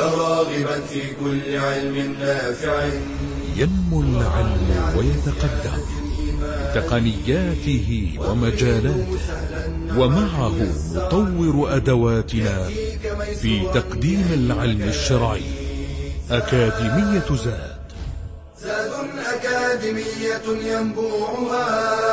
راغبا في كل علم نافع. ينمو العلم ويتقدم بتقنياته ومجالاته، ومعه نطور أدواتنا في تقديم العلم الشرعي. أكاديمية زاد أكاديمية ينبوعها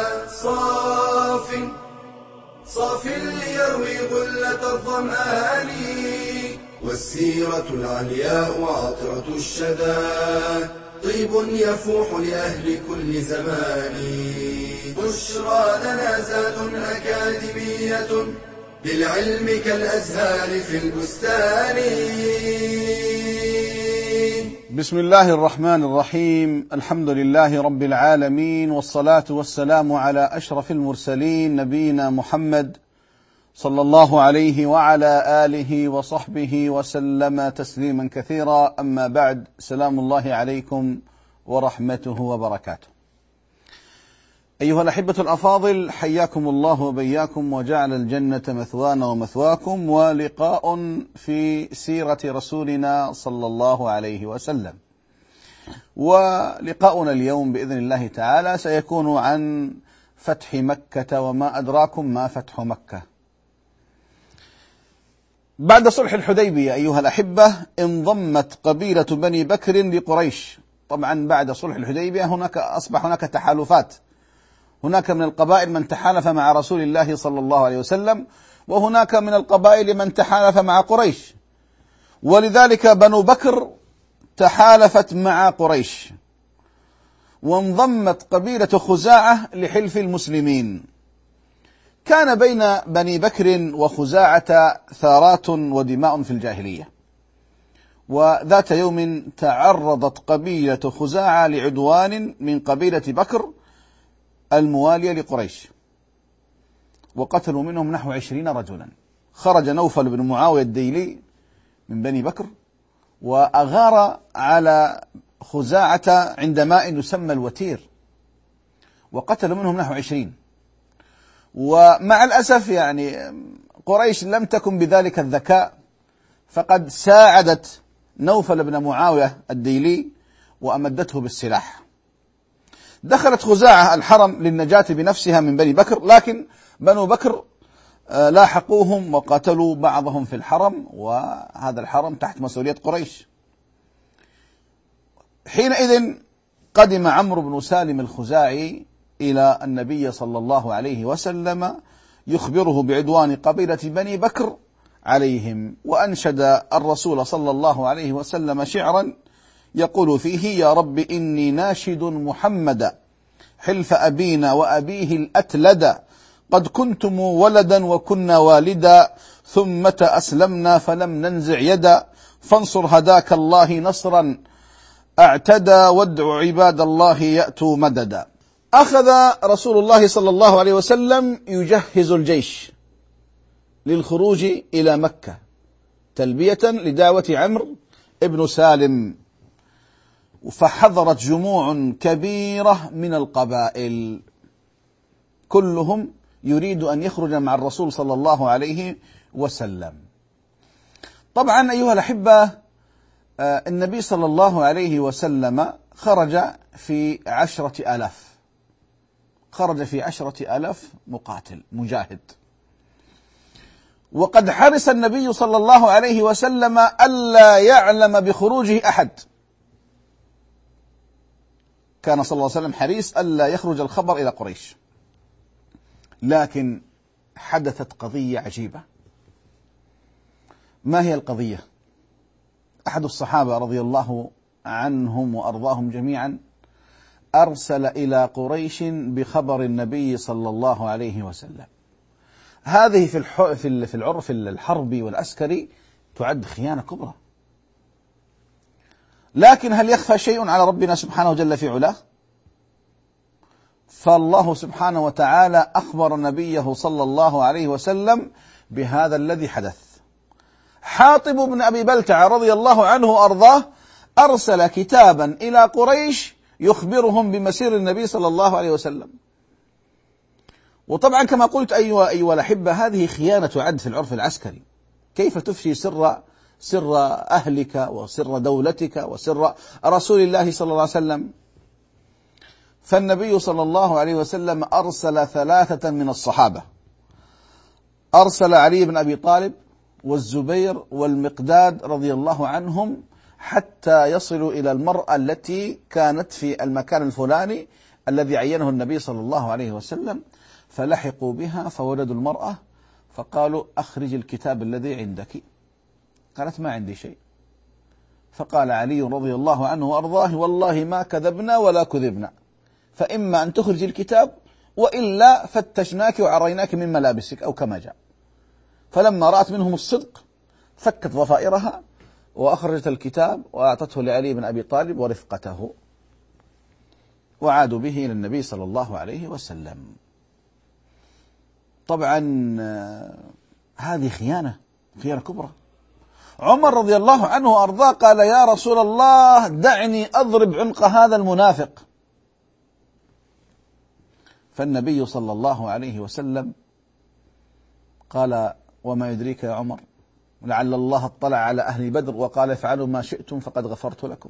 صاف ليروي غلة الظمآن، والسيرة العلياء عطرة الشدى طيب يفوح لأهل كل زمان. بشرى لنا زاد أكاديمية للعلم كالأزهار في البستان. بسم الله الرحمن الرحيم. الحمد لله رب العالمين، والصلاة والسلام على أشرف المرسلين نبينا محمد صلى الله عليه وعلى آله وصحبه وسلم تسليما كثيرا. أما بعد، سلام الله عليكم ورحمته وبركاته. أيها الأحبة الأفاضل، حياكم الله وبياكم وجعل الجنة مثوانا ومثواكم، ولقاء في سيرة رسولنا صلى الله عليه وسلم. ولقاؤنا اليوم بإذن الله تعالى سيكون عن فتح مكة، وما أدراكم ما فتح مكة. بعد صلح الحديبية أيها الأحبة، انضمت قبيلة بني بكر لقريش. طبعا بعد صلح الحديبية أصبح هناك تحالفات، هناك من القبائل من تحالف مع رسول الله صلى الله عليه وسلم، وهناك من القبائل من تحالف مع قريش، ولذلك بنو بكر تحالفت مع قريش، وانضمت قبيلة خزاعة لحلف المسلمين. كان بين بني بكر وخزاعة ثارات ودماء في الجاهلية، وذات يوم تعرضت قبيلة خزاعة لعدوان من قبيلة بكر الموالية لقريش، وقتلوا منهم نحو 20 رجلا. خرج نوفل بن معاوية الديلي من بني بكر وأغار على خزاعة عند ماء يسمى الوتير، وقتل منهم نحو 20. ومع الأسف قريش لم تكن بذلك الذكاء، فقد ساعدت نوفل بن معاوية الديلي وأمدته بالسلاح. دخلت خزاعة الحرم للنجاة بنفسها من بني بكر، لكن بنو بكر لاحقوهم وقتلوا بعضهم في الحرم، وهذا الحرم تحت مسؤولية قريش. حينئذ قدم عمرو بن سالم الخزاعي إلى النبي صلى الله عليه وسلم يخبره بعدوان قبيلة بني بكر عليهم، وأنشد الرسول صلى الله عليه وسلم شعرا يقول فيه: يا رب إني ناشد محمدا حلف أبينا وأبيه الأتلدا، قد كنتم ولدا وكنا والدا، ثم أسلمنا فلم ننزع يدا، فانصر هداك الله نصرا اعتدى، وادع عباد الله يأتوا مددا. أخذ رسول الله صلى الله عليه وسلم يجهز الجيش للخروج إلى مكة تلبية لدعوة عمرو ابن سالم، فحضرت جموع كبيرة من القبائل، كلهم يريد أن يخرج مع الرسول صلى الله عليه وسلم. طبعا أيها الأحبة، النبي صلى الله عليه وسلم خرج في 10,000، خرج في 10,000 مقاتل مجاهد، وقد حرص النبي صلى الله عليه وسلم ألا يعلم بخروجه أحد. كان صلى الله عليه وسلم حريص ألا يخرج الخبر إلى قريش. لكن حدثت قضية عجيبة. ما هي القضية؟ أحد الصحابة رضي الله عنهم وأرضاهم جميعا أرسل إلى قريش بخبر النبي صلى الله عليه وسلم. هذه في العرف الحربي والعسكري تعد خيانة كبرى، لكن هل يخفى شيء على ربنا سبحانه جل في علاه؟ فالله سبحانه وتعالى أخبر نبيه صلى الله عليه وسلم بهذا الذي حدث. حاطب بن أبي بلتع رضي الله عنه وأرضاه أرسل كتابا إلى قريش يخبرهم بمسير النبي صلى الله عليه وسلم. وطبعا كما قلت أيها الأحبة، هذه خيانة عد في العرف العسكري. كيف تفشي سر سر أهلك وسر دولتك وسر رسول الله صلى الله عليه وسلم. فالنبي صلى الله عليه وسلم أرسل 3 من الصحابة، أرسل علي بن أبي طالب والزبير والمقداد رضي الله عنهم حتى يصلوا إلى المرأة التي كانت في المكان الفلاني الذي عينه النبي صلى الله عليه وسلم. فلحقوا بها فوجدوا المرأة فقالوا: أخرج الكتاب الذي عندك. قالت: ما عندي شيء. فقال علي رضي الله عنه وأرضاه: والله ما كذبنا ولا كذبنا، فإما أن تخرج الكتاب وإلا فتشناك وعريناك من ملابسك أو كما جاء. فلما رأت منهم الصدق فكت ضفائرها وأخرجت الكتاب وأعطته لعلي بن أبي طالب ورفقته، وعادوا به إلى النبي صلى الله عليه وسلم. طبعا هذه خيانة كبرى. عمر رضي الله عنه وأرضاه قال: يا رسول الله دعني أضرب عنق هذا المنافق. فالنبي صلى الله عليه وسلم قال: وما يدريك يا عمر، لعل الله اطلع على أهل بدر وقال: افعلوا ما شئتم فقد غفرت لكم.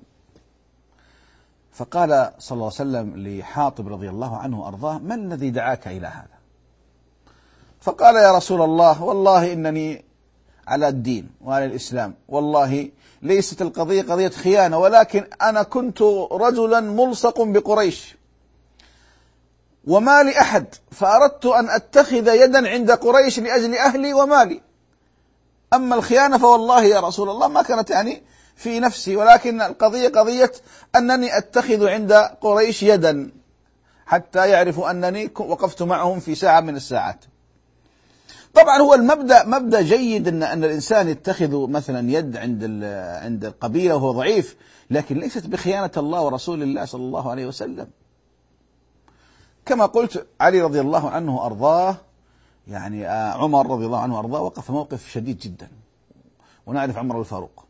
فقال صلى الله عليه وسلم لحاطب رضي الله عنه وأرضاه: ما الذي دعاك إلى هذا؟ فقال: يا رسول الله والله إنني على الدين وعلى الإسلام، والله ليست القضية قضية خيانة، ولكن أنا كنت رجلا ملصق بقريش وما لي أحد، فأردت أن أتخذ يدا عند قريش لأجل أهلي ومالي. أما الخيانة فوالله يا رسول الله ما كانت يعني في نفسي، ولكن القضية قضية أنني أتخذ عند قريش يدا حتى يعرفوا أنني وقفت معهم في ساعة من الساعات. طبعا هو المبدأ مبدأ جيد أن الإنسان يتخذ مثلا يد عند القبيلة وهو ضعيف، لكن ليست بخيانة الله ورسول الله صلى الله عليه وسلم. كما قلت علي رضي الله عنه وأرضاه، يعني عمر رضي الله عنه وأرضاه وقف موقف شديد جدا. ونعرف عمر الفاروق،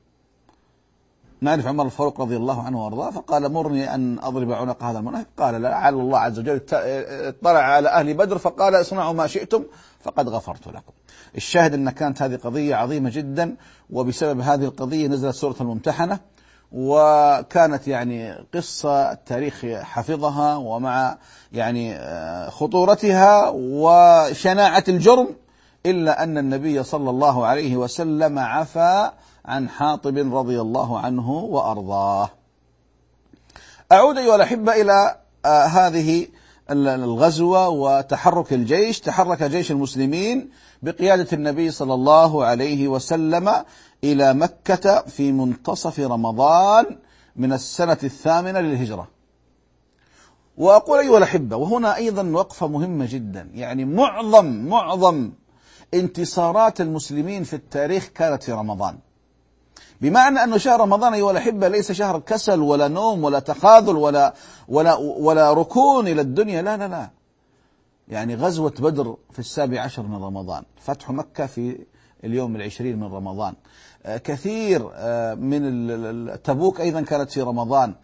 نعرف عمر الفاروق رضي الله عنه وأرضاه، فقال: مرني أن أضرب عنق هذا المنافق. قال: لا، لعل الله عز وجل اطلع على أهل بدر فقال: اصنعوا ما شئتم فقد غفرت لكم. الشاهد أن كانت هذه قضية عظيمة جدا، وبسبب هذه القضية نزلت سورة الممتحنة، وكانت يعني قصة التاريخ حفظها، ومع يعني خطورتها وشناعة الجرم، إلا أن النبي صلى الله عليه وسلم عفى عن حاطب رضي الله عنه وأرضاه. أعود أيها الأحبة إلى هذه الغزوة وتحرك الجيش. تحرك جيش المسلمين بقيادة النبي صلى الله عليه وسلم إلى مكة في منتصف رمضان من السنة 8 للهجرة. وأقول أيها الأحبة، وهنا أيضا وقفة مهمة جدا، يعني معظم انتصارات المسلمين في التاريخ كانت في رمضان، بمعنى أن شهر رمضان أيها الأحبة ليس شهر كسل ولا نوم ولا تخاذل ولا ركون إلى الدنيا، لا. يعني غزوة بدر في 17 من رمضان، فتح مكة في اليوم 20 من رمضان، كثير من تبوك أيضا كانت في رمضان،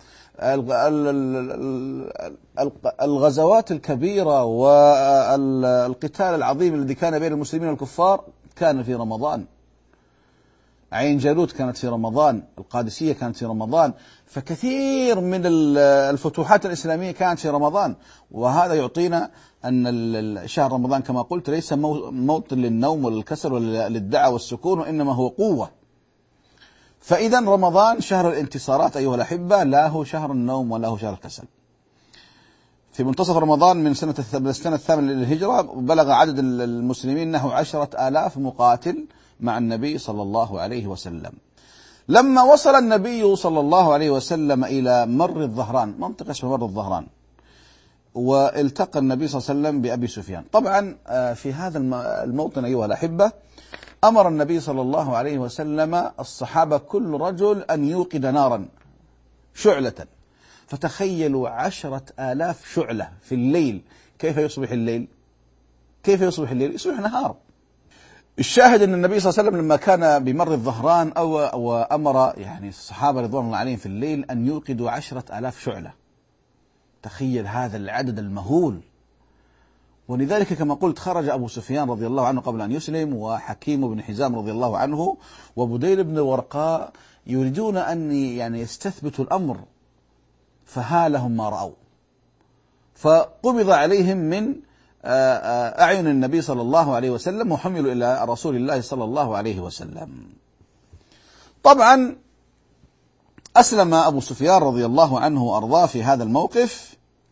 الغزوات الكبيرة والقتال العظيم الذي كان بين المسلمين والكفار كان في رمضان. عين جالوت كانت في رمضان، القادسية كانت في رمضان، فكثير من الفتوحات الإسلامية كانت في رمضان. وهذا يعطينا أن شهر رمضان كما قلت ليس موطن للنوم وللكسل ولا للدعة والسكون، وإنما هو قوة. فإذا رمضان شهر الانتصارات أيها الأحبة، لا هو شهر النوم ولا هو شهر الكسل. في منتصف رمضان من السنة 8 للهجرة بلغ عدد المسلمين نحو 10,000 مقاتل مع النبي صلى الله عليه وسلم. لما وصل النبي صلى الله عليه وسلم إلى مر الظهران، منطقة اسمها مر الظهران، والتقى النبي صلى الله عليه وسلم بأبي سفيان. طبعا في هذا الموطن أيها الأحبة أمر النبي صلى الله عليه وسلم الصحابة كل رجل أن يوقد نارا شعلة، فتخيلوا 10,000 شعلة في الليل. كيف يصبح الليل؟ يصبح نهار. الشاهد أن النبي صلى الله عليه وسلم لما كان بمر الظهران وأمر يعني الصحابة رضوان الله عليهم في الليل أن يوقدوا 10,000 شعلة. تخيل هذا العدد المهول، ولذلك كما قلت خرج أبو سفيان رضي الله عنه قبل أن يسلم، وحكيم بن حزام رضي الله عنه، وبديل بن ورقاء، يريدون أن يستثبتوا الأمر، فهالهم ما رأوا، فقبض عليهم من أعين النبي صلى الله عليه وسلم وحملوا إلى رسول الله صلى الله عليه وسلم. طبعا أسلم أبو سفيان رضي الله عنه وأرضاه في هذا الموقف،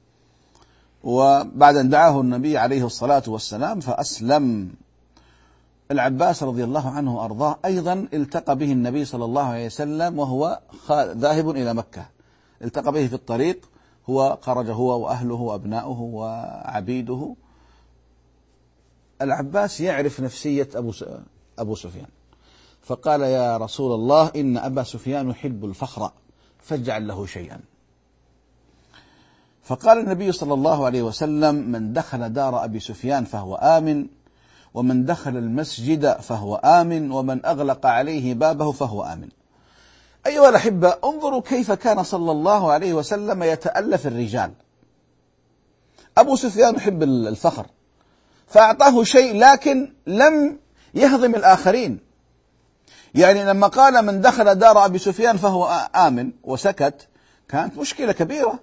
وبعد أن دعاه النبي عليه الصلاة والسلام فأسلم. العباس رضي الله عنه وأرضاه أيضا التقى به النبي صلى الله عليه وسلم وهو ذاهب إلى مكة، التقى به في الطريق، هو خرج هو وأهله وأبناؤه وعبيده. العباس يعرف نفسية أبو سفيان، فقال: يا رسول الله، إن أبا سفيان يحب الفخر فاجعل له شيئا. فقال النبي صلى الله عليه وسلم: من دخل دار أبي سفيان فهو آمن، ومن دخل المسجد فهو آمن، ومن أغلق عليه بابه فهو آمن. أيها الأحبة، انظروا كيف كان صلى الله عليه وسلم يتألف الرجال. أبو سفيان يحب الفخر فأعطاه شيء، لكن لم يهضم الآخرين. يعني لما قال من دخل دار أبي سفيان فهو آمن وسكت، كانت مشكلة كبيرة.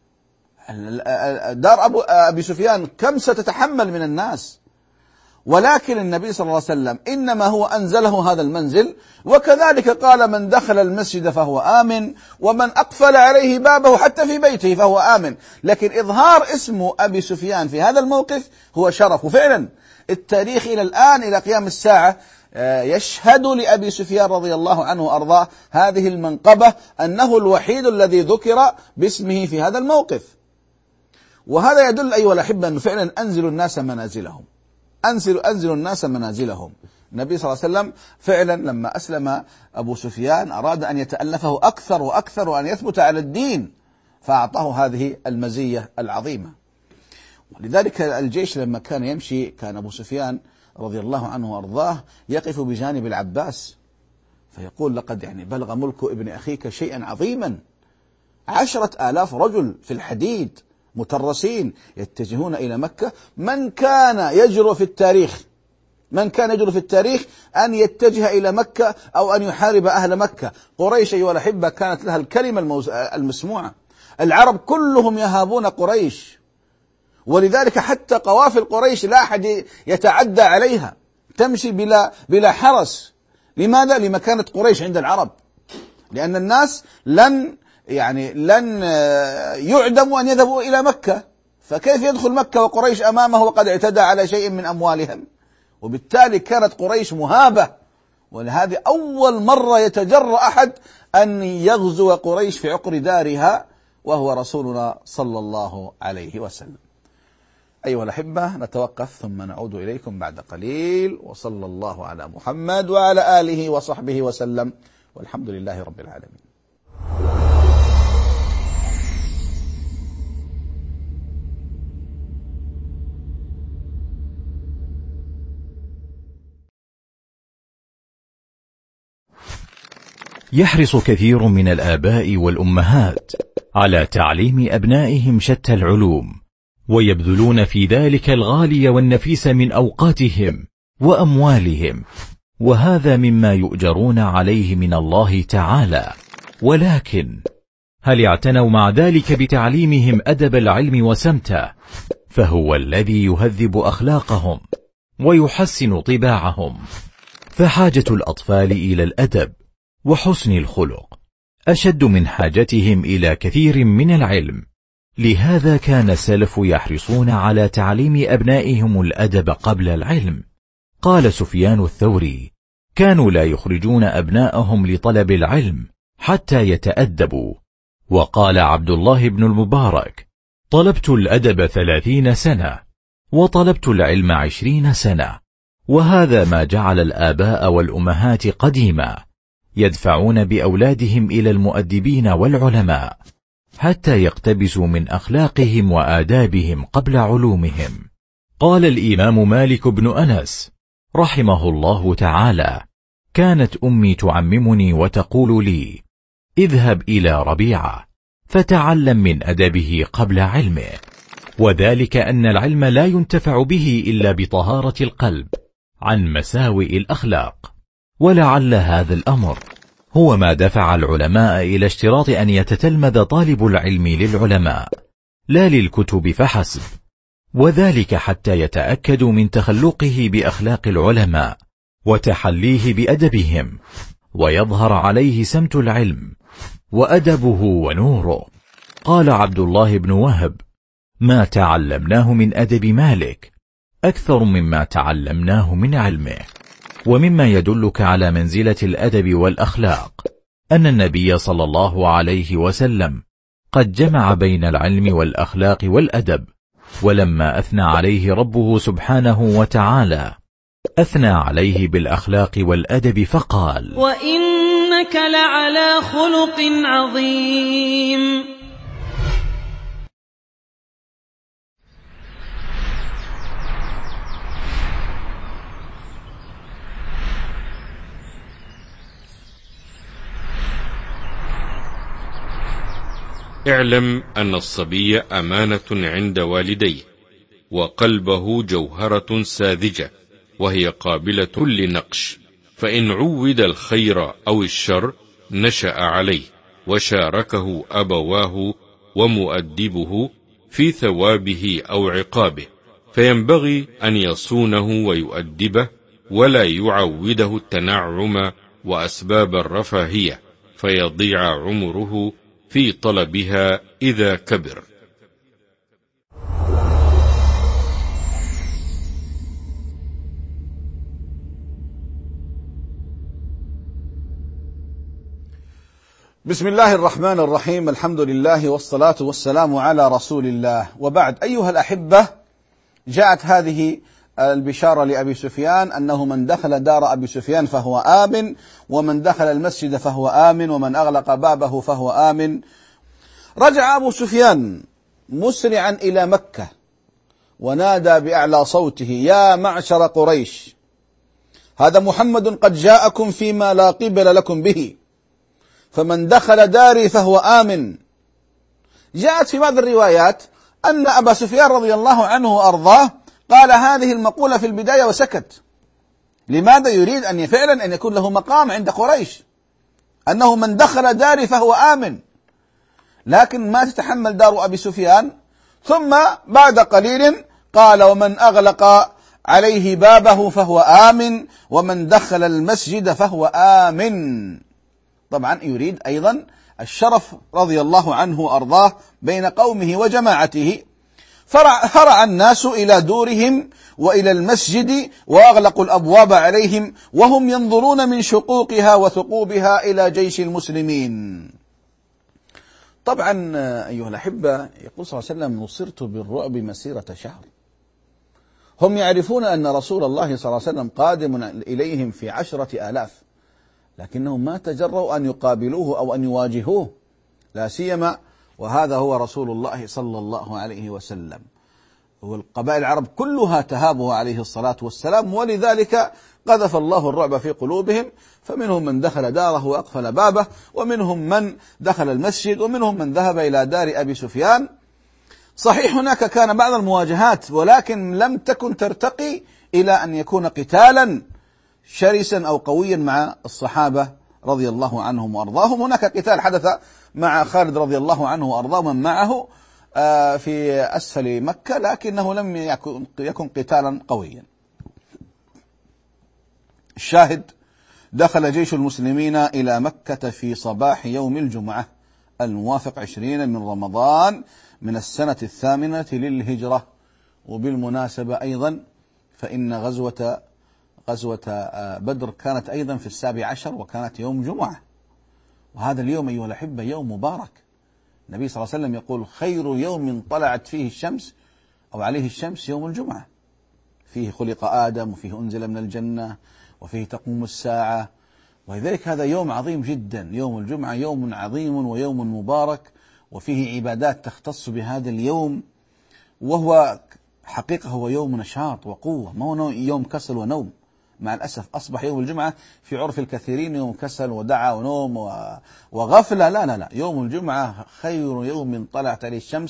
دار أبي سفيان كم ستتحمل من الناس؟ ولكن النبي صلى الله عليه وسلم إنما هو أنزله هذا المنزل، وكذلك قال: من دخل المسجد فهو آمن، ومن أقفل عليه بابه حتى في بيته فهو آمن. لكن إظهار اسم أبي سفيان في هذا الموقف هو شرف. وفعلا التاريخ إلى الآن إلى قيام الساعة يشهد لأبي سفيان رضي الله عنه وأرضاه هذه المنقبة، أنه الوحيد الذي ذكر باسمه في هذا الموقف. وهذا يدل أيها الأحبة أنه فعلا أنزلوا الناس منازلهم، أنزلوا الناس منازلهم. النبي صلى الله عليه وسلم فعلا لما أسلم أبو سفيان أراد أن يتألفه أكثر وأكثر وأن يثبت على الدين، فأعطاه هذه المزية العظيمة. ولذلك الجيش لما كان يمشي، كان أبو سفيان رضي الله عنه وأرضاه يقف بجانب العباس فيقول: لقد بلغ ملك ابن أخيك شيئا عظيما. 10,000 رجل في الحديد مترسين يتجهون إلى مكة. من كان يجرؤ في التاريخ أن يتجه إلى مكة أو أن يحارب أهل مكة؟ قريش أيها الأحبة كانت لها الكلمة المسموعة. العرب كلهم يهابون قريش، ولذلك حتى قوافل قريش لا أحد يتعدى عليها، تمشي بلا حرس. لماذا؟ لمكانة قريش عند العرب، لأن الناس لن يعدموا أن يذهبوا إلى مكة، فكيف يدخل مكة وقريش أمامه وقد اعتدى على شيء من أموالهم؟ وبالتالي كانت قريش مهابة. ولهذه أول مرة يتجرأ أحد أن يغزو قريش في عقر دارها، وهو رسولنا صلى الله عليه وسلم. أيها الأحبة، نتوقف ثم نعود إليكم بعد قليل، وصلى الله على محمد وعلى آله وصحبه وسلم، والحمد لله رب العالمين. يحرص كثير من الآباء والأمهات على تعليم أبنائهم شتى العلوم، ويبذلون في ذلك الغالي والنفيس من أوقاتهم وأموالهم، وهذا مما يؤجرون عليه من الله تعالى. ولكن هل اعتنوا مع ذلك بتعليمهم أدب العلم وسمته؟ فهو الذي يهذب أخلاقهم ويحسن طباعهم. فحاجة الأطفال إلى الأدب وحسن الخلق أشد من حاجتهم إلى كثير من العلم. لهذا كان السلف يحرصون على تعليم أبنائهم الأدب قبل العلم. قال سفيان الثوري: كانوا لا يخرجون أبناءهم لطلب العلم حتى يتأدبوا. وقال عبد الله بن المبارك: طلبت الأدب 30 سنة وطلبت العلم 20 سنة. وهذا ما جعل الآباء والأمهات قديما يدفعون بأولادهم إلى المؤدبين والعلماء حتى يقتبسوا من أخلاقهم وآدابهم قبل علومهم. قال الإمام مالك بن أنس رحمه الله تعالى: كانت أمي تعممني وتقول لي: اذهب إلى ربيعة فتعلم من أدبه قبل علمه، وذلك أن العلم لا ينتفع به إلا بطهارة القلب عن مساوئ الأخلاق. ولعل هذا الأمر هو ما دفع العلماء إلى اشتراط أن يتتلمذ طالب العلم للعلماء لا للكتب فحسب، وذلك حتى يتأكدوا من تخلقه بأخلاق العلماء وتحليه بأدبهم، ويظهر عليه سمت العلم وأدبه ونوره. قال عبد الله بن وهب: ما تعلمناه من أدب مالك أكثر مما تعلمناه من علمه. ومما يدلك على منزلة الأدب والأخلاق أن النبي صلى الله عليه وسلم قد جمع بين العلم والأخلاق والأدب، ولما أثنى عليه ربه سبحانه وتعالى أثنى عليه بالأخلاق والأدب فقال: وإنك لعلى خلق عظيم. اعلم أن الصبي أمانة عند والديه، وقلبه جوهرة ساذجة وهي قابلة لنقش، فإن عود الخير أو الشر نشأ عليه، وشاركه أبواه ومؤدبه في ثوابه أو عقابه، فينبغي أن يصونه ويؤدبه، ولا يعوده التنعم وأسباب الرفاهية، فيضيع عمره في طلبها إذا كبر. بسم الله الرحمن الرحيم، الحمد لله والصلاة والسلام على رسول الله، وبعد. أيها الأحبة، جاءت هذه البشارة لأبي سفيان أنه من دخل دار أبي سفيان فهو آمن، ومن دخل المسجد فهو آمن، ومن أغلق بابه فهو آمن. رجع أبو سفيان مسرعا إلى مكة ونادى بأعلى صوته: يا معشر قريش، هذا محمد قد جاءكم فيما لا قبل لكم به، فمن دخل داري فهو آمن. جاءت في بعض الروايات أن أبا سفيان رضي الله عنه وأرضاه قال هذه المقولة في البداية وسكت. لماذا؟ يريد أن فعلا أن يكون له مقام عند قريش، أنه من دخل داري فهو آمن. لكن ما تتحمل دار أبي سفيان، ثم بعد قليل قال: ومن أغلق عليه بابه فهو آمن، ومن دخل المسجد فهو آمن. طبعا يريد أيضا الشرف رضي الله عنه وأرضاه بين قومه وجماعته. فرع الناس إلى دورهم وإلى المسجد، وأغلقوا الأبواب عليهم، وهم ينظرون من شقوقها وثقوبها إلى جيش المسلمين. طبعا أيها الأحبة، يقول صلى الله عليه وسلم: نصرت بالرعب مسيرة شهر. هم يعرفون أن رسول الله صلى الله عليه وسلم قادم إليهم في 10,000، لكنهم ما تجرؤوا أن يقابلوه أو أن يواجهوه، لا سيما وهذا هو رسول الله صلى الله عليه وسلم. والقبائل العرب كلها تهابه عليه الصلاة والسلام، ولذلك قذف الله الرعب في قلوبهم، فمنهم من دخل داره وأقفل بابه، ومنهم من دخل المسجد، ومنهم من ذهب إلى دار أبي سفيان. صحيح هناك كان بعض المواجهات، ولكن لم تكن ترتقي إلى أن يكون قتالا شرسا أو قويا مع الصحابة رضي الله عنهم وأرضاهم. هناك قتال حدث مع خالد رضي الله عنه وأرضاه من معه في أسفل مكة، لكنه لم يكن قتالا قويا. الشاهد: دخل جيش المسلمين إلى مكة في صباح يوم الجمعة الموافق 20 من رمضان من السنة 8 للهجرة. وبالمناسبة أيضا فإن غزوة بدر كانت أيضا في 17 وكانت يوم جمعة، وهذا اليوم أيها الأحبة يوم مبارك. النبي صلى الله عليه وسلم يقول: خير يوم طلعت فيه الشمس أو عليه الشمس يوم الجمعة، فيه خلق آدم، وفيه أنزل من الجنة، وفيه تقوم الساعة. ولذلك هذا يوم عظيم جدا، يوم الجمعة يوم عظيم ويوم مبارك، وفيه عبادات تختص بهذا اليوم، وهو حقيقة هو يوم نشاط وقوة، ما هو يوم كسل ونوم. مع الأسف أصبح يوم الجمعة في عرف الكثيرين يوم كسل ودعا ونوم وغفلة. لا لا لا، يوم الجمعة خير يوم طلعت عليه الشمس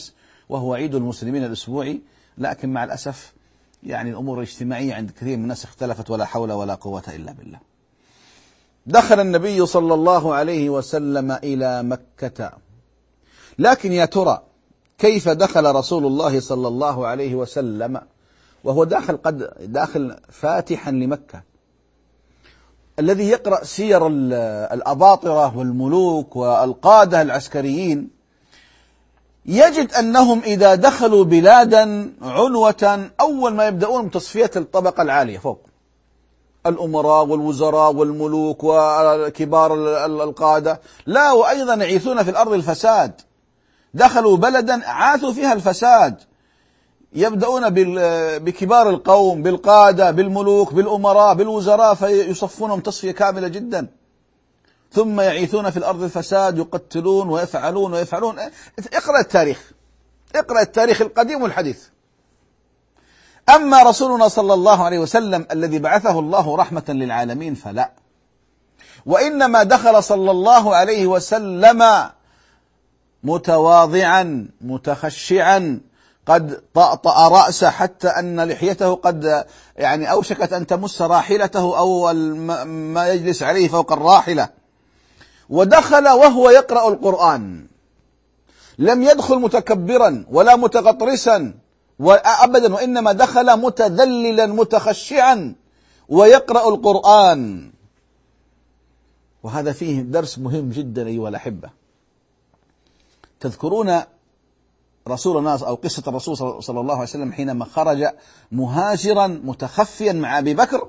وهو عيد المسلمين الأسبوعي، لكن مع الأسف يعني الأمور الاجتماعية عند كثير من الناس اختلفت، ولا حول ولا قوة إلا بالله. دخل النبي صلى الله عليه وسلم إلى مكة، لكن يا ترى كيف دخل رسول الله صلى الله عليه وسلم وهو داخل فاتحا لمكة؟ الذي يقرأ سير الأباطرة والملوك والقادة العسكريين يجد أنهم إذا دخلوا بلادا عنوة أول ما يبدأون بتصفية الطبقة العالية فوق، الأمراء والوزراء والملوك وكبار القادة، لا، وأيضا يعيثون في الأرض الفساد. دخلوا بلدا عاثوا فيها الفساد، يبدأون بكبار القوم، بالقادة، بالملوك، بالأمراء، بالوزراء، فيصفونهم تصفية كاملة جدا، ثم يعيثون في الأرض الفساد، يقتلون ويفعلون. اقرأ التاريخ، اقرأ التاريخ القديم والحديث. أما رسولنا صلى الله عليه وسلم الذي بعثه الله رحمة للعالمين فلا، وإنما دخل صلى الله عليه وسلم متواضعا متخشعا، قد طأطأ رأسه حتى أن لحيته قد يعني أوشكت أن تمس راحلته أو ما يجلس عليه فوق الراحلة. ودخل وهو يقرأ القرآن، لم يدخل متكبرا ولا متغطرسا أبدا، وإنما دخل متذللا متخشعا ويقرأ القرآن. وهذا فيه درس مهم جدا أيها الأحبة. تذكرون رسولنا أو قصة الرسول صلى الله عليه وسلم حينما خرج مهاجرا متخفيا مع أبي بكر،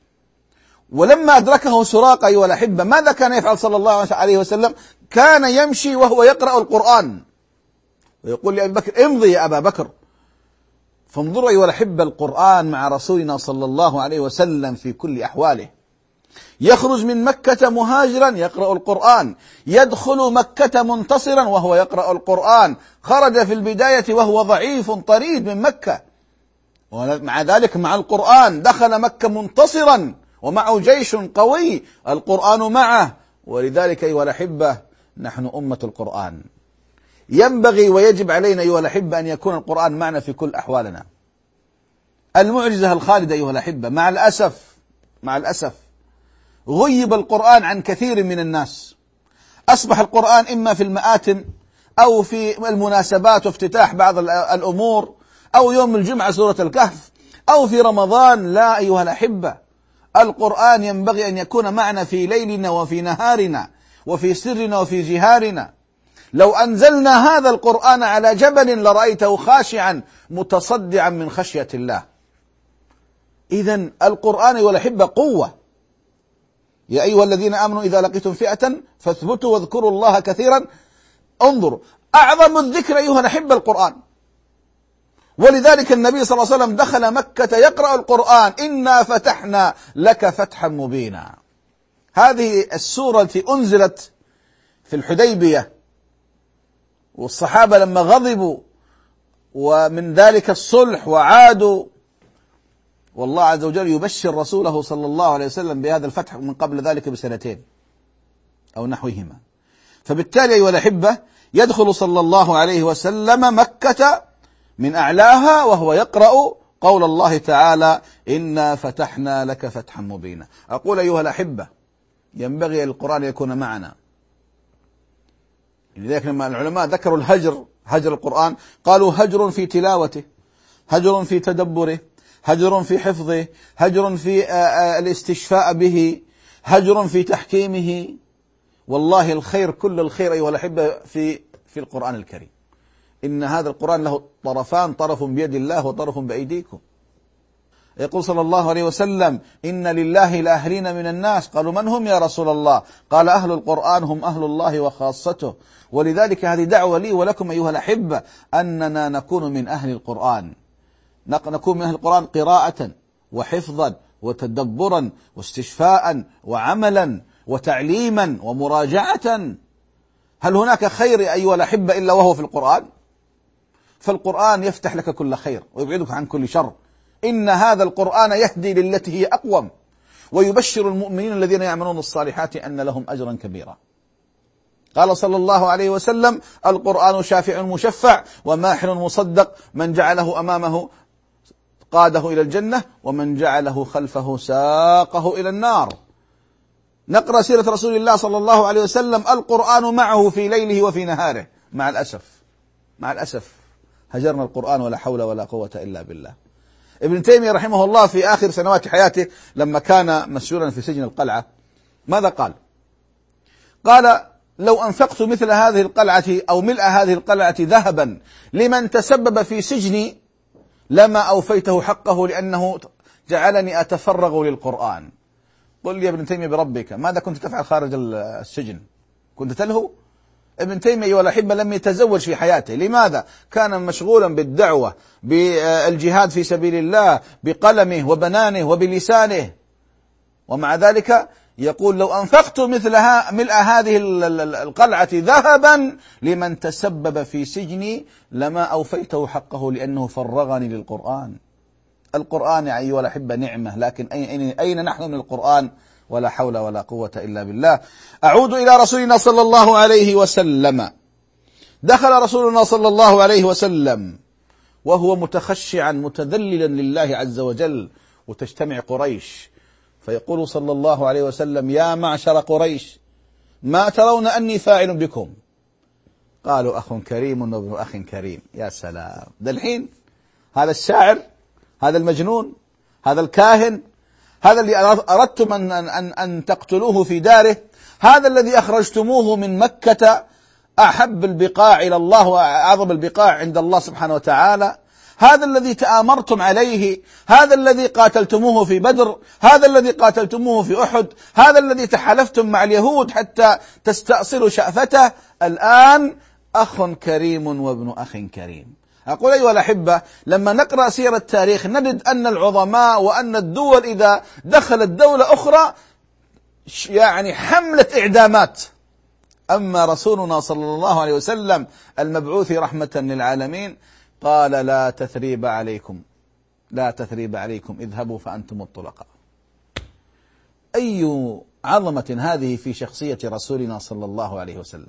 ولما أدركه سراقة أيها الأحبة ماذا كان يفعل صلى الله عليه وسلم؟ كان يمشي وهو يقرأ القرآن ويقول لأبي بكر امضي يا أبا بكر. فانظروا أيها الأحبة القرآن مع رسولنا صلى الله عليه وسلم في كل أحواله. يخرج من مكة مهاجرا يقرأ القرآن، يدخل مكة منتصرا وهو يقرأ القرآن، خرج في البداية وهو ضعيف طريد من مكة، ومع ذلك مع القرآن دخل مكة منتصرا ومعه جيش قوي، القرآن معه. ولذلك أيها الأحبة نحن أمة القرآن، ينبغي ويجب علينا أيها الأحبة أن يكون القرآن معنا في كل أحوالنا. المعجزة الخالدة أيها الأحبة مع الأسف غيب القرآن عن كثير من الناس. أصبح القرآن إما في المآتم أو في المناسبات وافتتاح بعض الأمور، أو يوم الجمعة سورة الكهف، أو في رمضان. لا أيها الأحبة، القرآن ينبغي أن يكون معنا في ليلنا وفي نهارنا وفي سرنا وفي جهارنا. لو أنزلنا هذا القرآن على جبل لرأيته خاشعا متصدعا من خشية الله. إذن القرآن أيها الأحبة قوة. يا أيها الذين آمنوا إذا لقيتم فئة فاثبتوا واذكروا الله كثيرا. انظروا، أعظم الذكر أيها الأحبة القرآن. ولذلك النبي صلى الله عليه وسلم دخل مكة يقرأ القرآن، إنا فتحنا لك فتحا مبينا. هذه السورة التي أنزلت في الحديبية، والصحابة لما غضبوا ومن ذلك الصلح وعادوا، والله عز وجل يبشر رسوله صلى الله عليه وسلم بهذا الفتح من قبل ذلك بسنتين أو نحوهما. فبالتالي أيها الأحبة يدخل صلى الله عليه وسلم مكة من أعلاها وهو يقرأ قول الله تعالى إنا فتحنا لك فتحا مبينا. أقول أيها الأحبة ينبغي القرآن يكون معنا. لذلك لما العلماء ذكروا هجر القرآن قالوا هجر في تلاوته، هجر في تدبره، هجر في حفظه، هجر في الاستشفاء به، هجر في تحكيمه. والله الخير كل الخير أيها الأحبة في القرآن الكريم. إن هذا القرآن له طرفان، طرف بيد الله وطرف بأيديكم. يقول صلى الله عليه وسلم إن لله لأهلين من الناس. قالوا من هم يا رسول الله؟ قال أهل القرآن هم أهل الله وخاصته. ولذلك هذه دعوة لي ولكم أيها الأحبة أننا نكون من أهل القرآن، نكون من أهل القرآن قراءة وحفظا وتدبرا واستشفاء وعملا وتعليما ومراجعة. هل هناك خير أيها الأحبة إلا وهو في القرآن؟ فالقرآن يفتح لك كل خير ويبعدك عن كل شر. إن هذا القرآن يهدي للتي هي أقوم ويبشر المؤمنين الذين يعملون الصالحات أن لهم أجرا كبيرا. قال صلى الله عليه وسلم: القرآن شافع مشفع وماحل مصدق، من جعله أمامه قاده إلى الجنة ومن جعله خلفه ساقه إلى النار. نقرأ سيرة رسول الله صلى الله عليه وسلم القرآن معه في ليله وفي نهاره. مع الأسف هجرنا القرآن ولا حول ولا قوة إلا بالله. ابن تيمية رحمه الله في آخر سنوات حياته لما كان مسجونا في سجن القلعة ماذا قال؟ قال: لو أنفقت مثل هذه القلعة أو ملء هذه القلعة ذهبا لمن تسبب في سجني لما أوفيته حقه، لأنه جعلني أتفرغ للقرآن. قل لي يا ابن تيمية بربك، ماذا كنت تفعل خارج السجن؟ كنت تلهو؟ ابن تيمية والأحبة لم يتزوج في حياته. لماذا؟ كان مشغولا بالدعوة، بالجهاد في سبيل الله، بقلمه وبنانه وبلسانه. ومع ذلك يقول: لو أنفقت ملء هذه القلعة ذهبا لمن تسبب في سجني لما أوفيته حقه، لأنه فرغني للقرآن. القرآن يا أيها الأحبة نعمة، لكن أين نحن من القرآن؟ ولا حول ولا قوة إلا بالله. أعود إلى رسولنا صلى الله عليه وسلم. دخل رسولنا صلى الله عليه وسلم وهو متخشعا متذللا لله عز وجل، وتجتمع قريش، فيقول صلى الله عليه وسلم: يا معشر قريش، ما ترون أني فاعل بكم؟ قالوا: أخ كريم وابن أخ كريم. يا سلام، ده الحين هذا الشاعر، هذا المجنون، هذا الكاهن، هذا اللي أردتم أن تقتلوه في داره، هذا الذي أخرجتموه من مكة أحب البقاع إلى الله وأعظم البقاع عند الله سبحانه وتعالى، هذا الذي تآمرتم عليه، هذا الذي قاتلتموه في بدر، هذا الذي قاتلتموه في أحد، هذا الذي تحالفتم مع اليهود حتى تستأصلوا شأفته، الآن أخ كريم وابن أخ كريم. أقول أيها الأحبة، لما نقرأ سيرة التاريخ نجد أن العظماء وأن الدول إذا دخلت دولة أخرى يعني حملة إعدامات. أما رسولنا صلى الله عليه وسلم المبعوث رحمة للعالمين قال: لا تثريب عليكم، لا تثريب عليكم، اذهبوا فأنتم الطلقاء. أي عظمة هذه في شخصية رسولنا صلى الله عليه وسلم،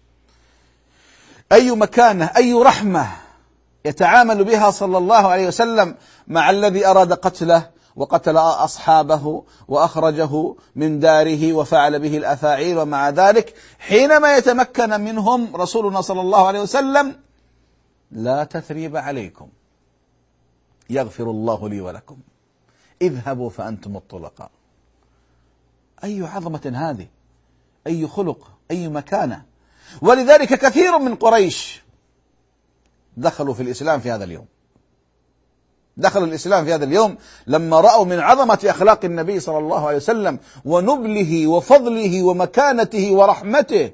أي مكانة، أي رحمة يتعامل بها صلى الله عليه وسلم مع الذي أراد قتله وقتل أصحابه وأخرجه من داره وفعل به الأفاعيل. ومع ذلك حينما يتمكن منهم رسولنا صلى الله عليه وسلم: لا تثريب عليكم، يغفر الله لي ولكم، اذهبوا فأنتم الطلقاء. أي عظمة هذه، أي خلق، أي مكانة. ولذلك كثير من قريش دخلوا في الإسلام في هذا اليوم، دخلوا الإسلام في هذا اليوم لما رأوا من عظمة أخلاق النبي صلى الله عليه وسلم ونبله وفضله ومكانته ورحمته.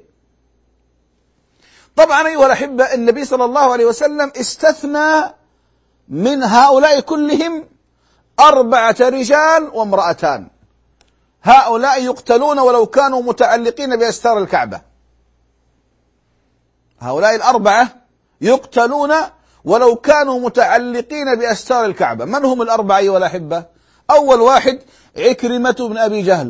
طبعا أيها الأحبة، النبي صلى الله عليه وسلم استثنى من هؤلاء كلهم 4 رجال وامرأتان. هؤلاء يقتلون ولو كانوا متعلقين بأستار الكعبة. هؤلاء 4 يقتلون ولو كانوا متعلقين بأستار الكعبة. من هم 4 أيها الأحبة؟ أول واحد عكرمة بن أبي جهل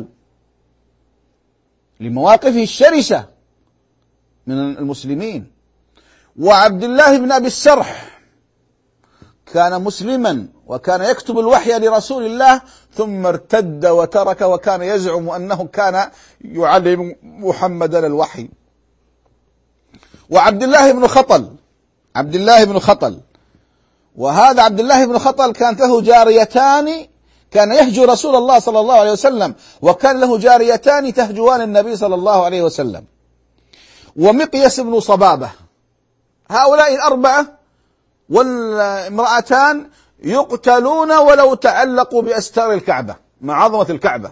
لمواقفه الشرسة من المسلمين، وعبد الله بن أبي السرح كان مسلما وكان يكتب الوحي لرسول الله ثم ارتد وترك، وكان يزعم أنه كان يعلم محمدا الوحي. وعبد الله بن خطل، عبد الله بن خطل، وهذا عبد الله بن خطل كانت له جاريتان، كان يهجو رسول الله صلى الله عليه وسلم، وكان له جاريتان تهجوان النبي صلى الله عليه وسلم. ومقيس بن صبابة. هؤلاء 4 والامرأتان يقتلون ولو تعلقوا بأستار الكعبة مع عظمة الكعبة.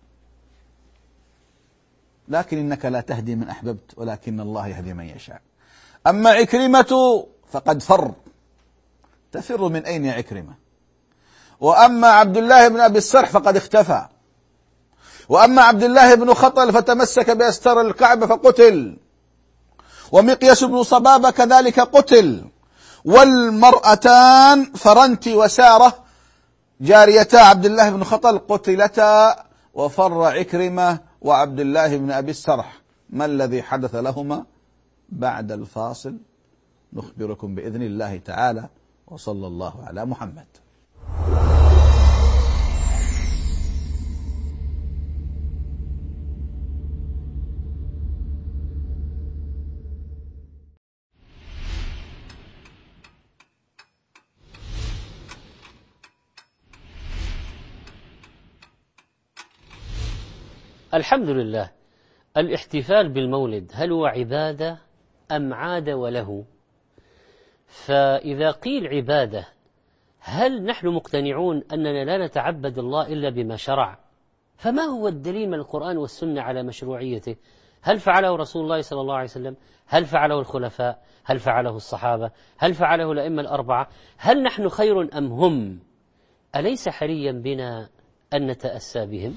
لكن إنك لا تهدي من أحببت ولكن الله يهدي من يشاء. أما عكرمة فقد فر. تفر من أين يا عكرمة؟ وأما عبد الله بن أبي السرح فقد اختفى. وأما عبد الله بن خطل فتمسك بأستار الكعبة فقتل. ومقيس بن صبابة كذلك قتل. والمرأتان فرنت وسارة جاريتا عبد الله بن خطل قتلتا، وفر عكرمة وعبد الله بن أبي السرح. ما الذي حدث لهما؟ بعد الفاصل نخبركم بإذن الله تعالى. وصلى الله على محمد. الحمد لله. الاحتفال بالمولد هل هو عبادة أم عادة وله؟ فإذا قيل عبادة، هل نحن مقتنعون أننا لا نتعبد الله إلا بما شرع؟ فما هو الدليل من القرآن والسنة على مشروعيته؟ هل فعله رسول الله صلى الله عليه وسلم؟ هل فعله الخلفاء؟ هل فعله الصحابة؟ هل فعله الأئمة الأربعة؟ هل نحن خير أم هم؟ أليس حريا بنا أن نتأسى بهم؟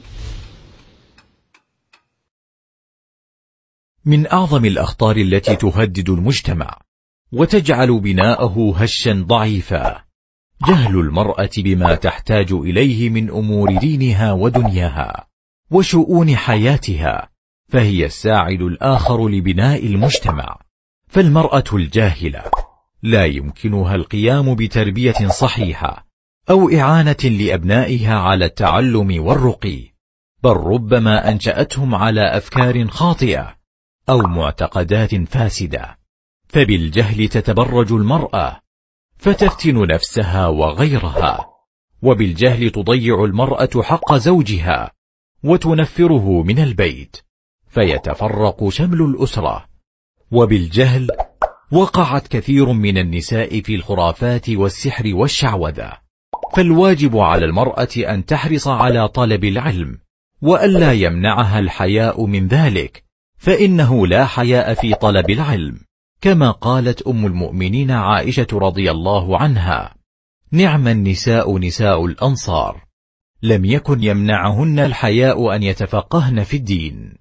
من أعظم الأخطار التي تهدد المجتمع وتجعل بناءه هشا ضعيفا جهل المرأة بما تحتاج إليه من أمور دينها ودنياها وشؤون حياتها، فهي الساعد الآخر لبناء المجتمع. فالمرأة الجاهلة لا يمكنها القيام بتربية صحيحة أو إعانة لأبنائها على التعلم والرقي، بل ربما أنشأتهم على أفكار خاطئة أو معتقدات فاسدة. فبالجهل تتبرج المرأة فتفتن نفسها وغيرها، وبالجهل تضيع المرأة حق زوجها وتنفره من البيت فيتفرق شمل الأسرة. وبالجهل وقعت كثير من النساء في الخرافات والسحر والشعوذة. فالواجب على المرأة أن تحرص على طلب العلم وألا يمنعها الحياء من ذلك، فإنه لا حياء في طلب العلم، كما قالت أم المؤمنين عائشة رضي الله عنها: نعم النساء نساء الأنصار، لم يكن يمنعهن الحياء أن يتفقهن في الدين.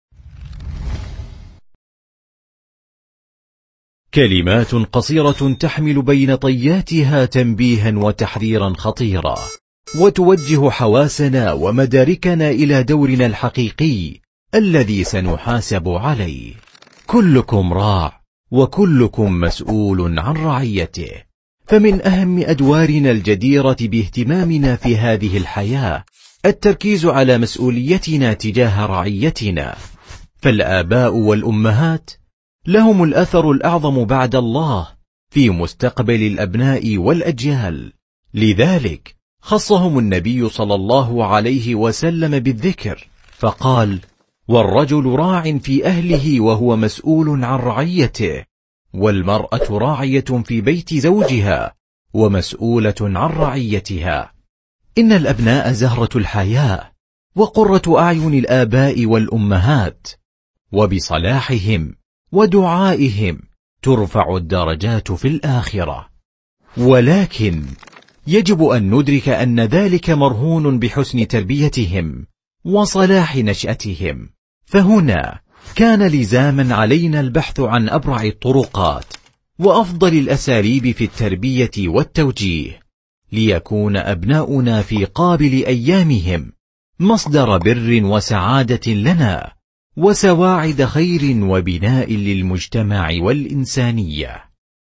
كلمات قصيرة تحمل بين طياتها تنبيها وتحذيرا خطيرا، وتوجه حواسنا ومداركنا إلى دورنا الحقيقي الذي سنحاسب عليه. كلكم راع وكلكم مسؤول عن رعيته. فمن أهم أدوارنا الجديرة باهتمامنا في هذه الحياة التركيز على مسؤوليتنا تجاه رعيتنا. فالآباء والأمهات لهم الأثر الأعظم بعد الله في مستقبل الأبناء والأجيال، لذلك خصهم النبي صلى الله عليه وسلم بالذكر فقال: والرجل راع في أهله وهو مسؤول عن رعيته، والمرأة راعية في بيت زوجها ومسؤولة عن رعيتها. إن الأبناء زهرة الحياة وقرة أعين الآباء والأمهات، وبصلاحهم ودعائهم ترفع الدرجات في الآخرة. ولكن يجب أن ندرك أن ذلك مرهون بحسن تربيتهم وصلاح نشأتهم. فهنا كان لزاما علينا البحث عن أبرع الطرقات وأفضل الأساليب في التربية والتوجيه، ليكون أبناؤنا في قابل أيامهم مصدر بر وسعادة لنا وسواعد خير وبناء للمجتمع والإنسانية.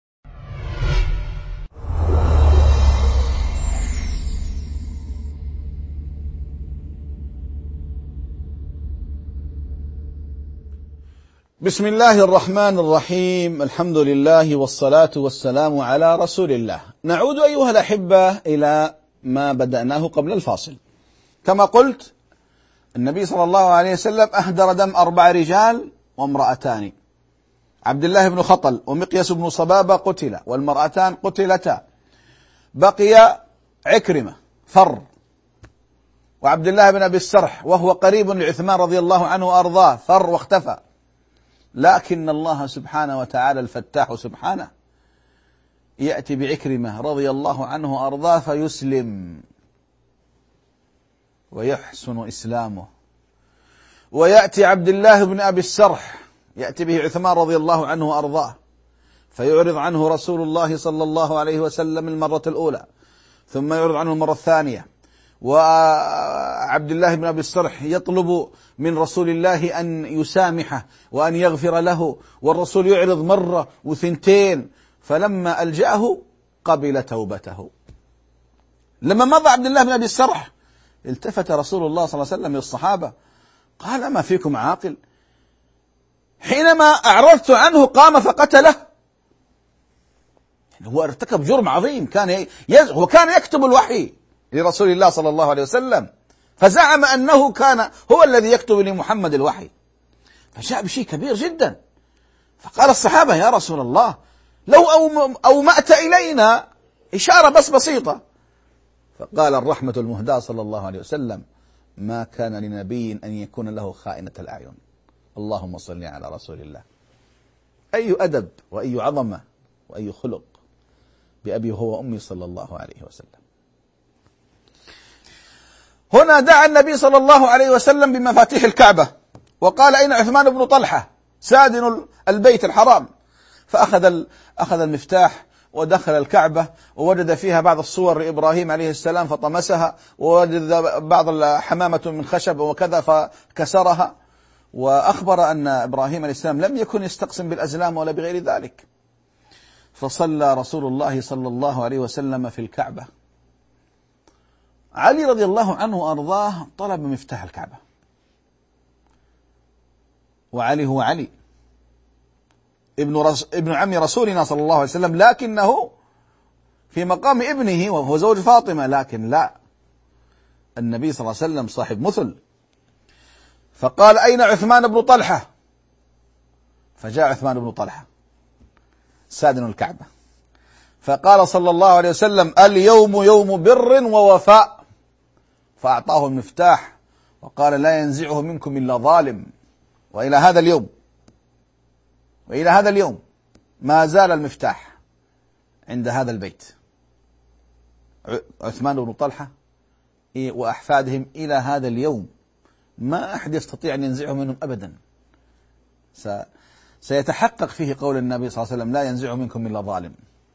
بسم الله الرحمن الرحيم. الحمد لله والصلاة والسلام على رسول الله. نعود أيها الأحبة إلى ما بدأناه قبل الفاصل. كما قلت، النبي صلى الله عليه وسلم أهدر دم 4 رجال وامرأتان. عبد الله بن خطل ومقياس بن صبابة قتلا، والمرأتان قتلتا. بقي عكرمة فر، وعبد الله بن أبي السرح وهو قريب لعثمان رضي الله عنه وأرضاه فر واختفى. لكن الله سبحانه وتعالى الفتاح سبحانه يأتي بعكرمة رضي الله عنه وأرضاه فيسلم ويحسن إسلامه، ويأتي عبد الله بن أبي السرح يأتي به عثمان رضي الله عنه وأرضاه فيعرض عنه رسول الله صلى الله عليه وسلم المرة الأولى، ثم يعرض عنه المرة الثانية، وعبد الله بن أبي الصرح يطلب من رسول الله أن يسامحه وأن يغفر له، والرسول يعرض مرة وثنتين، فلما ألجأه قبل توبته. لما مضى عبد الله بن أبي الصرح التفت رسول الله صلى الله عليه وسلم للصحابة قال: ما فيكم عاقل؟ حينما أعرضت عنه قام فقتله. هو ارتكب جرم عظيم، وكان يكتب الوحي لرسول الله صلى الله عليه وسلم، فزعم أنه كان هو الذي يكتب لمحمد الوحي، فجاء بشيء كبير جدا. فقال الصحابة: يا رسول الله لو أومأت إلينا إشارة بس بسيطة. فقال الرحمة المهداة صلى الله عليه وسلم: ما كان لنبي أن يكون له خائنة الأعين. اللهم صل على رسول الله. أي أدب وأي عظمة وأي خلق بأبي هو وأمي صلى الله عليه وسلم. هنا دعا النبي صلى الله عليه وسلم بمفاتيح الكعبة وقال: أين عثمان بن طلحة سادن البيت الحرام؟ فأخذ المفتاح ودخل الكعبة ووجد فيها بعض الصور لإبراهيم عليه السلام فطمسها، ووجد بعض الحمامة من خشب وكذا فكسرها، وأخبر أن إبراهيم عليه السلام لم يكن يستقسم بالأزلام ولا بغير ذلك. فصلى رسول الله صلى الله عليه وسلم في الكعبة. علي رضي الله عنه وأرضاه طلب مفتاح الكعبة، وعلي هو علي ابن عم رسولنا صلى الله عليه وسلم، لكنه في مقام ابنه وهو زوج فاطمة، لكن لا، النبي صلى الله عليه وسلم صاحب مثل. فقال: أين عثمان بن طلحة؟ فجاء عثمان بن طلحة سادن الكعبة، فقال صلى الله عليه وسلم: اليوم يوم بر ووفاء. فأعطاه المفتاح وقال: لا ينزعه منكم إلا ظالم. وإلى هذا اليوم ما زال المفتاح عند هذا البيت. عثمان بن طلحة وأحفادهم إلى هذا اليوم ما أحد يستطيع أن ينزعه منهم أبدا. سيتحقق فيه قول النبي صلى الله عليه وسلم: لا ينزعه منكم إلا ظالم.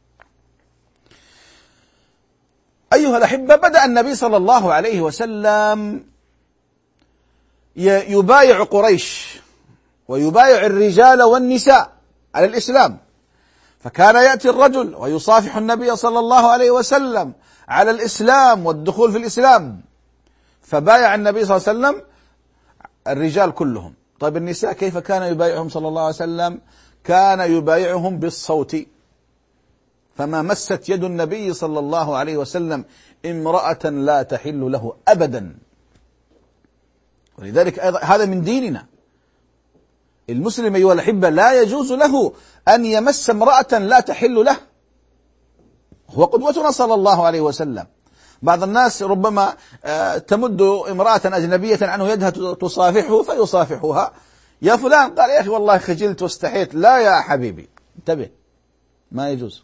أيها الأحبة، بدأ النبي صلى الله عليه وسلم يبايع قريش ويبايع الرجال والنساء على الإسلام، فكان يأتي الرجل ويصافح النبي صلى الله عليه وسلم على الإسلام والدخول في الإسلام، فبايع النبي صلى الله عليه وسلم الرجال كلهم. طيب النساء كيف كان يبايعهم صلى الله عليه وسلم؟ كان يبايعهم بالصوت، فما مست يد النبي صلى الله عليه وسلم امرأة لا تحل له أبدا. ولذلك هذا من ديننا. المسلم أيها الأحبة لا يجوز له أن يمس امرأة لا تحل له، هو قدوتنا صلى الله عليه وسلم. بعض الناس ربما تمد امرأة أجنبية عنه يدها تصافحه فيصافحها: يا فلان. قال: يا أخي والله خجلت واستحيت. لا يا حبيبي، انتبه، ما يجوز.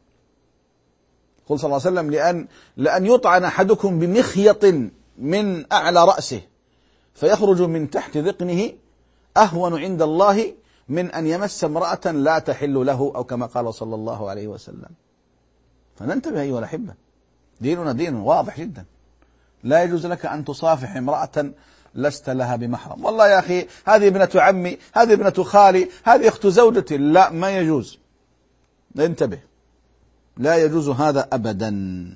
قل صلى الله عليه وسلم: لأن يطعن أحدكم بمخيط من أعلى رأسه فيخرج من تحت ذقنه أهون عند الله من أن يمس امرأة لا تحل له، أو كما قال صلى الله عليه وسلم. فننتبه أيها الأحبة، ديننا دين واضح جدا. لا يجوز لك أن تصافح امرأة لست لها بمحرم. والله يا أخي هذه ابنة عمي، هذه ابنة خالي، هذه أخت زوجتي. لا، ما يجوز. انتبه، لا يجوز هذا أبدا.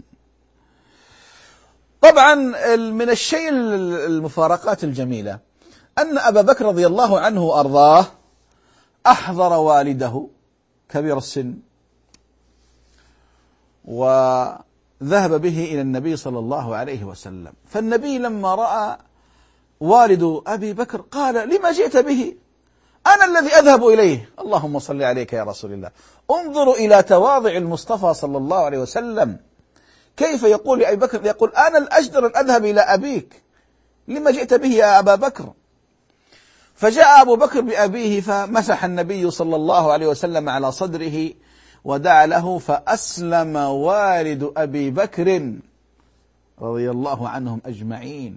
طبعا من الشيء المفارقات الجميلة أن أبا بكر رضي الله عنه وأرضاه أحضر والده كبير السن وذهب به إلى النبي صلى الله عليه وسلم. فالنبي لما رأى والد أبي بكر قال: لما جئت به؟ أنا الذي أذهب إليه. اللهم صل عليك يا رسول الله. انظروا إلى تواضع المصطفى صلى الله عليه وسلم، كيف يقول لأبي بكر، يقول: أنا الأجدر أن أذهب إلى أبيك، لما جئت به يا أبا بكر؟ فجاء أبو بكر بأبيه فمسح النبي صلى الله عليه وسلم على صدره ودعا له، فأسلم والد أبي بكر رضي الله عنهم أجمعين.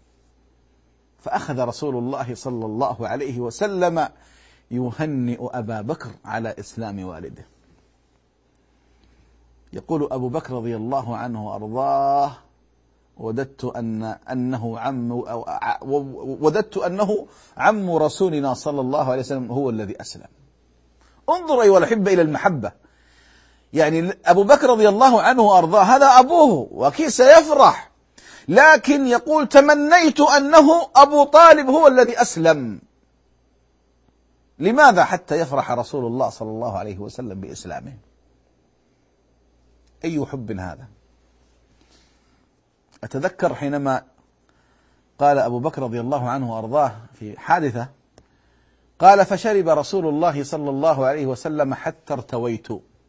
فأخذ رسول الله صلى الله عليه وسلم يهنئ أبا بكر على إسلام والده. يقول أبو بكر رضي الله عنه وأرضاه: وددت أنه عم رسولنا صلى الله عليه وسلم هو الذي أسلم. انظر أيها الأحبة إلى المحبة. يعني أبو بكر رضي الله عنه وأرضاه هذا أبوه وأكيد سيفرح، لكن يقول تمنيت أنه أبو طالب هو الذي أسلم. لماذا؟ حتى يفرح رسول الله صلى الله عليه وسلم بإسلامه. أي حب هذا! أتذكر حينما قال أبو بكر رضي الله عنه وأرضاه في حادثة، قال فشرب رسول الله صلى الله عليه وسلم حتى ارتويت.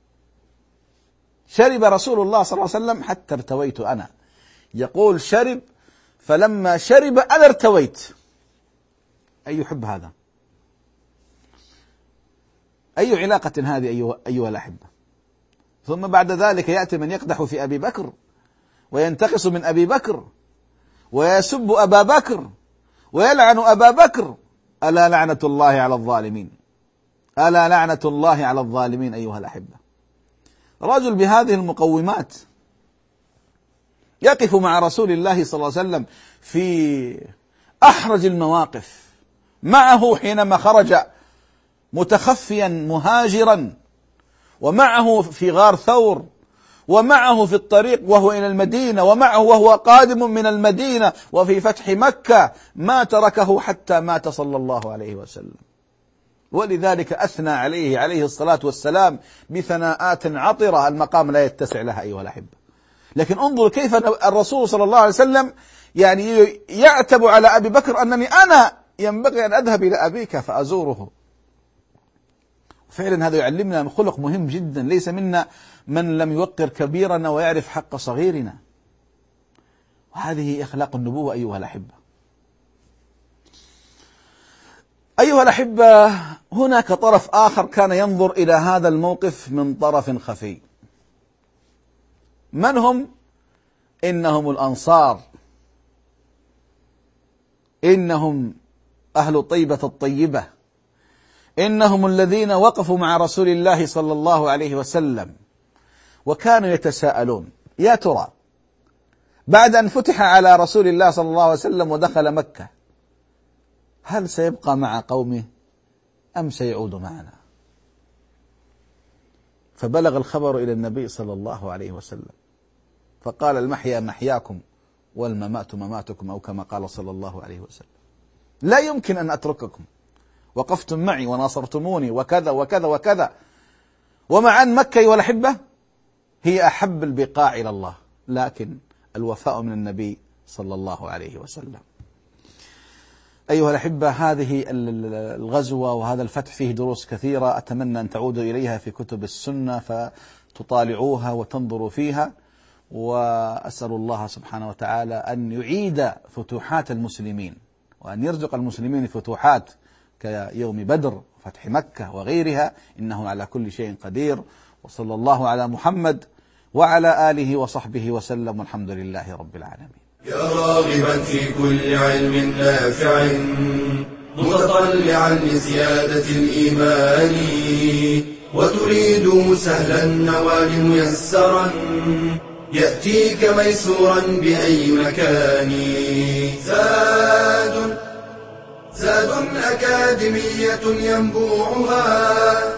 شرب رسول الله صلى الله عليه وسلم حتى ارتويت أنا. يقول شرب، فلما شرب أنا ارتويت. أي حب هذا! أي علاقة هذه أيها الأحبة! ثم بعد ذلك يأتي من يقدح في أبي بكر وينتقص من أبي بكر ويسب أبا بكر ويلعن أبا بكر. ألا لعنة الله على الظالمين، ألا لعنة الله على الظالمين. أيها الأحبة، رجل بهذه المقومات يقف مع رسول الله صلى الله عليه وسلم في أحرج المواقف، معه حينما خرج متخفيا مهاجرا، ومعه في غار ثور، ومعه في الطريق وهو إلى المدينة، ومعه وهو قادم من المدينة وفي فتح مكة، ما تركه حتى مات صلى الله عليه وسلم. ولذلك أثنى عليه الصلاة والسلام بثناءات عطرة المقام لا يتسع لها أيها الأحبة. لكن انظر كيف الرسول صلى الله عليه وسلم يعني يعتب على أبي بكر أنني أنا ينبغي أن أذهب إلى أبيك فأزوره. فعلا هذا يعلمنا خلق مهم جدا، ليس منا من لم يوقر كبيرنا ويعرف حق صغيرنا، وهذه أخلاق النبوة أيها الأحبة. أيها الأحبة، هناك طرف آخر كان ينظر إلى هذا الموقف من طرف خفي. من هم؟ إنهم الأنصار، إنهم أهل طيبة الطيبة، إنهم الذين وقفوا مع رسول الله صلى الله عليه وسلم، وكانوا يتساءلون يا ترى بعد أن فتح على رسول الله صلى الله عليه وسلم ودخل مكة هل سيبقى مع قومه أم سيعود معنا؟ فبلغ الخبر إلى النبي صلى الله عليه وسلم فقال المحيا محياكم والممات مماتكم، أو كما قال صلى الله عليه وسلم. لا يمكن أن أترككم، وقفتم معي وناصرتموني وكذا وكذا وكذا. ومع أن مكة أيها الأحبة هي أحب البقاع إلى الله، لكن الوفاء من النبي صلى الله عليه وسلم. أيها الأحبة، هذه الغزوة وهذا الفتح فيه دروس كثيرة، أتمنى أن تعودوا إليها في كتب السنة فتطالعوها وتنظروا فيها، وأسأل الله سبحانه وتعالى أن يعيد فتوحات المسلمين، وأن يرزق المسلمين فتوحات كيوم بدر وفتح مكة وغيرها، إنه على كل شيء قدير. وصلى الله على محمد وعلى آله وصحبه وسلم، والحمد لله رب العالمين. يا راغبا في كل علم نافع متطلعا لزيادة الإيمان، وتريد سهلا النوال ميسرا يأتيك ميسورا بأي مكان. زاد أكاديمية ينبوعها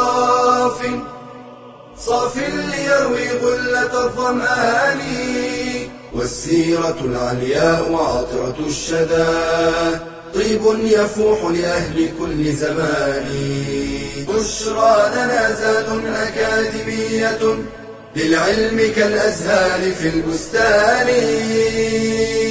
صاف ليروي غلة الظمآن، والسيرة العلياء وعطرة الشدى طيب يفوح لأهل كل زمان. بشرى لنا زاد أكاديمية للعلم كالأزهار في البستان.